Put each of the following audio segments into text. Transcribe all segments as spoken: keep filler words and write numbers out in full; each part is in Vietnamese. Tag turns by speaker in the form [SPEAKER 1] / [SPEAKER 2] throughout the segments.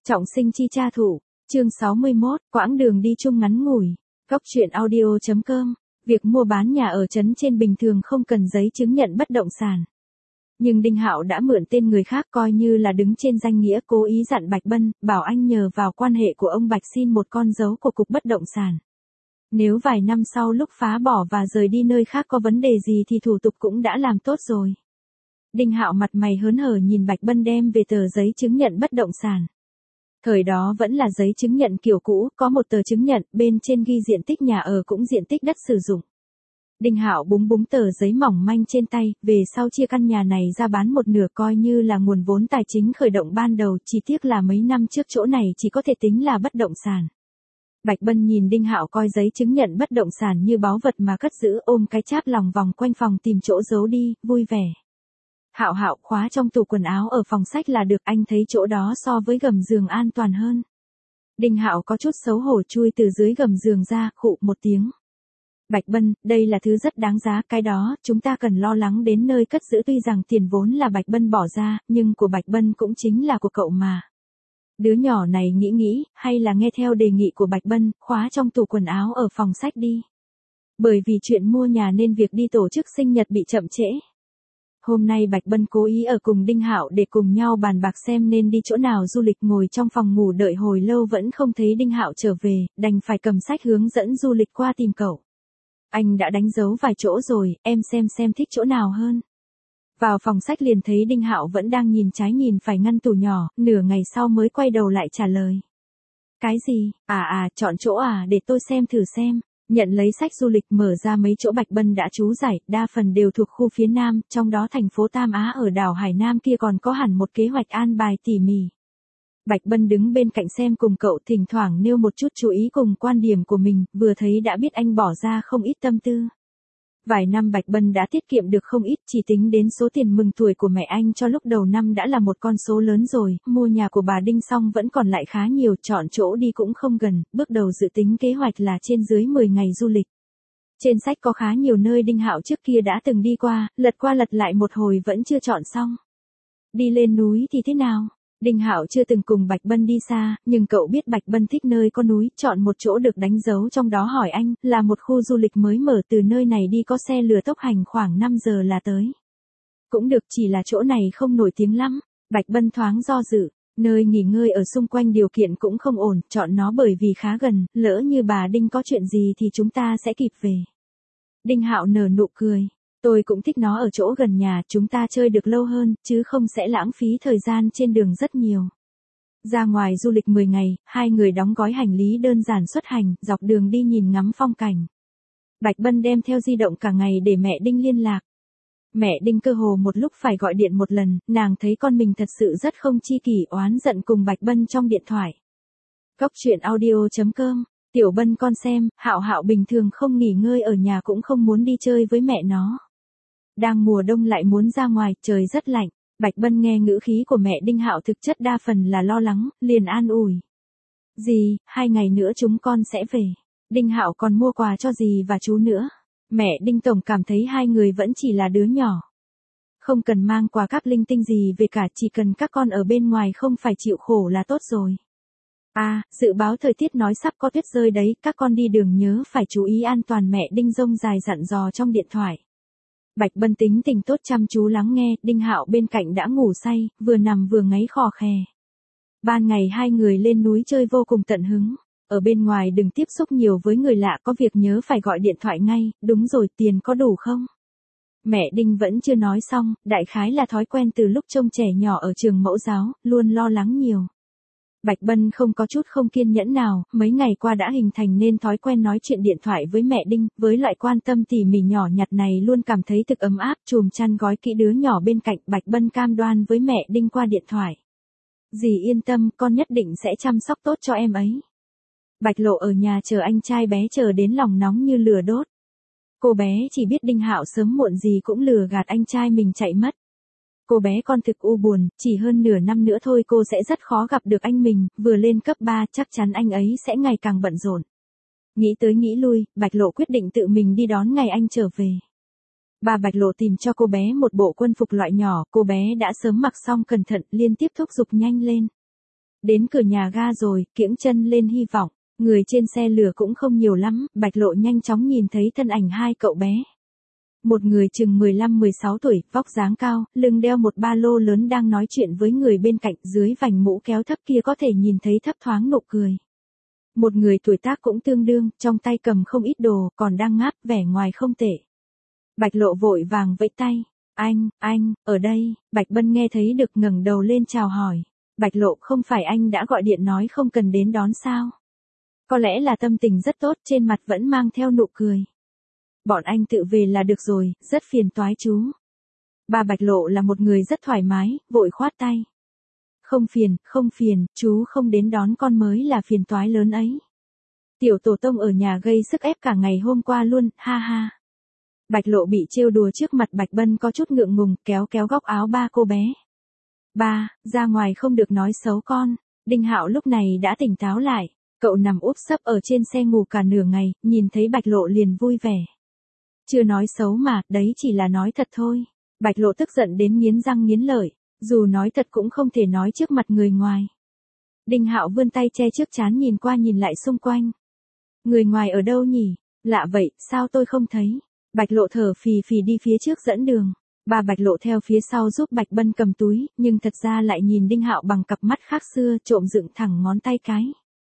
[SPEAKER 1] Trọng sinh chi cha thủ, chương sáu mươi mốt, quãng đường đi chung ngắn ngủi. Góc truyện audio chấm com, việc mua bán nhà ở trấn trên bình thường không cần giấy chứng nhận bất động sản. Nhưng Đinh Hạo đã mượn tên người khác coi như là đứng trên danh nghĩa, cố ý dặn Bạch Bân, bảo anh nhờ vào quan hệ của ông Bạch xin một con dấu của cục bất động sản. Nếu vài năm sau lúc phá bỏ và rời đi nơi khác có vấn đề gì thì thủ tục cũng đã làm tốt rồi. Đinh Hạo mặt mày hớn hở nhìn Bạch Bân đem về tờ giấy chứng nhận bất động sản. Thời đó vẫn là giấy chứng nhận kiểu cũ, có một tờ chứng nhận, bên trên ghi diện tích nhà ở cũng diện tích đất sử dụng. Đinh Hạo búng búng tờ giấy mỏng manh trên tay, về sau chia căn nhà này ra bán một nửa coi như là nguồn vốn tài chính khởi động ban đầu, chỉ tiếc là mấy năm trước chỗ này chỉ có thể tính là bất động sản. Bạch Bân nhìn Đinh Hạo coi giấy chứng nhận bất động sản như báu vật mà cất giữ, ôm cái cháp lòng vòng quanh phòng tìm chỗ giấu đi, vui vẻ. Hạo Hạo, khóa trong tủ quần áo ở phòng sách là được, anh thấy chỗ đó so với gầm giường an toàn hơn. Đinh Hạo có chút xấu hổ chui từ dưới gầm giường ra, khụ một tiếng. Bạch Bân, đây là thứ rất đáng giá, cái đó, chúng ta cần lo lắng đến nơi cất giữ, tuy rằng tiền vốn là Bạch Bân bỏ ra, nhưng của Bạch Bân cũng chính là của cậu mà. Đứa nhỏ này nghĩ nghĩ, hay là nghe theo đề nghị của Bạch Bân, khóa trong tủ quần áo ở phòng sách đi. Bởi vì chuyện mua nhà nên việc đi tổ chức sinh nhật bị chậm trễ. Hôm nay Bạch Bân cố ý ở cùng Đinh Hạo để cùng nhau bàn bạc xem nên đi chỗ nào du lịch, ngồi trong phòng ngủ đợi hồi lâu vẫn không thấy Đinh Hạo trở về, đành phải cầm sách hướng dẫn du lịch qua tìm cậu. Anh đã đánh dấu vài chỗ rồi, em xem xem thích chỗ nào hơn. Vào phòng sách liền thấy Đinh Hạo vẫn đang nhìn trái nhìn phải ngăn tủ nhỏ, nửa ngày sau mới quay đầu lại trả lời. Cái gì, à à, chọn chỗ à, để tôi xem thử xem. Nhận lấy sách du lịch mở ra mấy chỗ Bạch Bân đã trú giải, đa phần đều thuộc khu phía Nam, trong đó thành phố Tam Á ở đảo Hải Nam kia còn có hẳn một kế hoạch an bài tỉ mỉ. Bạch Bân đứng bên cạnh xem cùng cậu, thỉnh thoảng nêu một chút chú ý cùng quan điểm của mình, vừa thấy đã biết anh bỏ ra không ít tâm tư. Vài năm Bạch Bân đã tiết kiệm được không ít, chỉ tính đến số tiền mừng tuổi của mẹ anh cho lúc đầu năm đã là một con số lớn rồi, mua nhà của bà Đinh xong vẫn còn lại khá nhiều, chọn chỗ đi cũng không gần, bước đầu dự tính kế hoạch là trên dưới mười ngày du lịch. Trên sách có khá nhiều nơi Đinh Hạo trước kia đã từng đi qua, lật qua lật lại một hồi vẫn chưa chọn xong. Đi lên núi thì thế nào? Đinh Hạo chưa từng cùng Bạch Bân đi xa, nhưng cậu biết Bạch Bân thích nơi có núi, chọn một chỗ được đánh dấu trong đó hỏi anh, là một khu du lịch mới mở, từ nơi này đi có xe lửa tốc hành khoảng năm giờ là tới. Cũng được, chỉ là chỗ này không nổi tiếng lắm. Bạch Bân thoáng do dự, nơi nghỉ ngơi ở xung quanh điều kiện cũng không ổn, chọn nó bởi vì khá gần, lỡ như bà Đinh có chuyện gì thì chúng ta sẽ kịp về. Đinh Hạo nở nụ cười. Tôi cũng thích nó ở chỗ gần nhà, chúng ta chơi được lâu hơn, chứ không sẽ lãng phí thời gian trên đường rất nhiều. Ra ngoài du lịch mười ngày, hai người đóng gói hành lý đơn giản xuất hành, dọc đường đi nhìn ngắm phong cảnh. Bạch Bân đem theo di động cả ngày để mẹ Đinh liên lạc. Mẹ Đinh cơ hồ một lúc phải gọi điện một lần, nàng thấy con mình thật sự rất không chi kỷ, oán giận cùng Bạch Bân trong điện thoại. Góc truyện audio chấm com, Tiểu Bân con xem, Hạo Hạo bình thường không nghỉ ngơi ở nhà cũng không muốn đi chơi với mẹ nó. Đang mùa đông lại muốn ra ngoài, trời rất lạnh. Bạch Bân nghe ngữ khí của mẹ Đinh Hạo thực chất đa phần là lo lắng, liền an ủi. Dì, hai ngày nữa chúng con sẽ về. Đinh Hạo còn mua quà cho dì và chú nữa. Mẹ Đinh tổng cảm thấy hai người vẫn chỉ là đứa nhỏ. Không cần mang quà cáp linh tinh gì về cả, chỉ cần các con ở bên ngoài không phải chịu khổ là tốt rồi. À, dự báo thời tiết nói sắp có tuyết rơi đấy, các con đi đường nhớ phải chú ý an toàn, mẹ Đinh rông dài dặn dò trong điện thoại. Bạch Bân tính tình tốt chăm chú lắng nghe, Đinh Hạo bên cạnh đã ngủ say, vừa nằm vừa ngáy khò khè. Ban ngày hai người lên núi chơi vô cùng tận hứng, ở bên ngoài đừng tiếp xúc nhiều với người lạ, có việc nhớ phải gọi điện thoại ngay, đúng rồi, tiền có đủ không? Mẹ Đinh vẫn chưa nói xong, đại khái là thói quen từ lúc trông trẻ nhỏ ở trường mẫu giáo, luôn lo lắng nhiều. Bạch Bân không có chút không kiên nhẫn nào, mấy ngày qua đã hình thành nên thói quen nói chuyện điện thoại với mẹ Đinh, với loại quan tâm tỉ mỉ nhỏ nhặt này luôn cảm thấy thực ấm áp, chùm chăn gói kỹ đứa nhỏ bên cạnh, Bạch Bân cam đoan với mẹ Đinh qua điện thoại. Dì yên tâm, con nhất định sẽ chăm sóc tốt cho em ấy. Bạch Lộ ở nhà chờ anh trai bé chờ đến lòng nóng như lửa đốt. Cô bé chỉ biết Đinh Hạo sớm muộn gì cũng lừa gạt anh trai mình chạy mất. Cô bé con thực u buồn, chỉ hơn nửa năm nữa thôi cô sẽ rất khó gặp được anh mình, vừa lên cấp ba chắc chắn anh ấy sẽ ngày càng bận rộn. Nghĩ tới nghĩ lui, Bạch Lộ quyết định tự mình đi đón ngày anh trở về. Bà Bạch Lộ tìm cho cô bé một bộ quân phục loại nhỏ, cô bé đã sớm mặc xong cẩn thận, liên tiếp thúc giục nhanh lên. Đến cửa nhà ga rồi, kiễng chân lên hy vọng. Người trên xe lửa cũng không nhiều lắm, Bạch Lộ nhanh chóng nhìn thấy thân ảnh hai cậu bé. Một người chừng mười lăm mười sáu tuổi, vóc dáng cao, lưng đeo một ba lô lớn đang nói chuyện với người bên cạnh, dưới vành mũ kéo thấp kia có thể nhìn thấy thấp thoáng nụ cười. Một người tuổi tác cũng tương đương, trong tay cầm không ít đồ, còn đang ngáp, vẻ ngoài không tệ. Bạch Lộ vội vàng vẫy tay. Anh, anh, ở đây. Bạch Bân nghe thấy được ngẩng đầu lên chào hỏi. Bạch Lộ, không phải anh đã gọi điện nói không cần đến đón sao? Có lẽ là tâm tình rất tốt, trên mặt vẫn mang theo nụ cười. Bọn anh tự về là được rồi, rất phiền toái chú. Ba Bạch Lộ là một người rất thoải mái, vội khoát tay. Không phiền, không phiền, chú không đến đón con mới là phiền toái lớn ấy. Tiểu tổ tông ở nhà gây sức ép cả ngày hôm qua luôn, ha ha. Bạch Lộ bị trêu đùa trước mặt Bạch Bân có chút ngượng ngùng, kéo kéo góc áo ba cô bé. Ba, ra ngoài không được nói xấu con. Đinh Hạo lúc này đã tỉnh táo lại. Cậu nằm úp sấp ở trên xe ngủ cả nửa ngày, nhìn thấy Bạch Lộ liền vui vẻ. Chưa nói xấu mà, đấy chỉ là nói thật thôi. Bạch Lộ tức giận đến nghiến răng nghiến lợi, dù nói thật cũng không thể nói trước mặt người ngoài. Đinh Hạo vươn tay che trước trán nhìn qua nhìn lại xung quanh. Người ngoài ở đâu nhỉ? Lạ vậy, sao tôi không thấy? Bạch Lộ thở phì phì đi phía trước dẫn đường. Bà Bạch Lộ theo phía sau giúp Bạch Bân cầm túi, nhưng thật ra lại nhìn Đinh Hạo bằng cặp mắt khác xưa, trộm dựng thẳng ngón tay cái.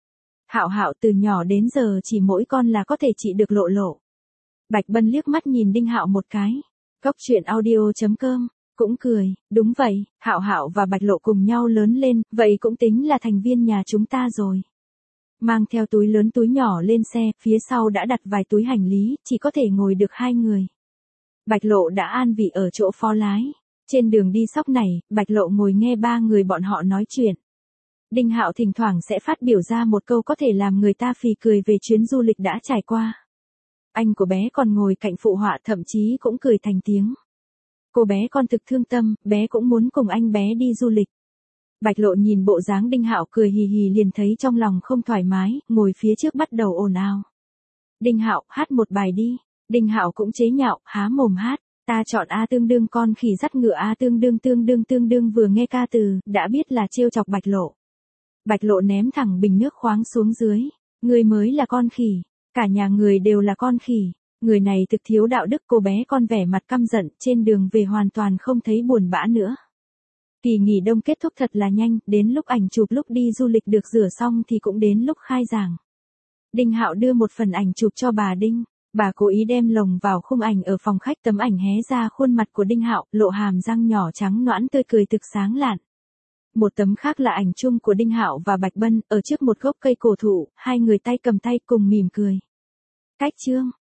[SPEAKER 1] Hạo Hạo từ nhỏ đến giờ chỉ mỗi con là có thể trị được Lộ Lộ. Bạch Bân liếc mắt nhìn Đinh Hạo một cái. Cốc truyện audio chấm com cũng cười, đúng vậy, Hạo Hạo và Bạch Lộ cùng nhau lớn lên, vậy cũng tính là thành viên nhà chúng ta rồi. Mang theo túi lớn túi nhỏ lên xe, phía sau đã đặt vài túi hành lý, chỉ có thể ngồi được hai người. Bạch Lộ đã an vị ở chỗ phó lái. Trên đường đi sóc này, Bạch Lộ ngồi nghe ba người bọn họ nói chuyện. Đinh Hạo thỉnh thoảng sẽ phát biểu ra một câu có thể làm người ta phì cười về chuyến du lịch đã trải qua. Anh của bé còn ngồi cạnh phụ họa thậm chí cũng cười thành tiếng. Cô bé con thực thương tâm, bé cũng muốn cùng anh bé đi du lịch. Bạch Lộ nhìn bộ dáng Đinh Hạo cười hì hì liền thấy trong lòng không thoải mái, ngồi phía trước bắt đầu ồn ào. Đinh Hạo, hát một bài đi. Đinh Hạo cũng chế nhạo, há mồm hát. Ta chọn A tương đương con khỉ dắt ngựa A tương đương tương đương tương đương vừa nghe ca từ, đã biết là trêu chọc Bạch Lộ. Bạch Lộ ném thẳng bình nước khoáng xuống dưới. Người mới là con khỉ. Cả nhà người đều là con khỉ. Người này thực thiếu đạo đức, cô bé con vẻ mặt căm giận, trên đường về hoàn toàn không thấy buồn bã nữa. Kỳ nghỉ đông kết thúc thật là nhanh, đến lúc ảnh chụp lúc đi du lịch được rửa xong thì cũng đến lúc khai giảng. Đinh Hạo đưa một phần ảnh chụp cho bà Đinh. Bà cố ý đem lồng vào khung ảnh ở phòng khách, tấm ảnh hé ra khuôn mặt của Đinh Hạo, lộ hàm răng nhỏ trắng nõn tươi cười thực sáng lạn. Một tấm khác là ảnh chung của Đinh Hạo và Bạch Bân, ở trước một gốc cây cổ thụ, hai người tay cầm tay cùng mỉm cười. Cách chương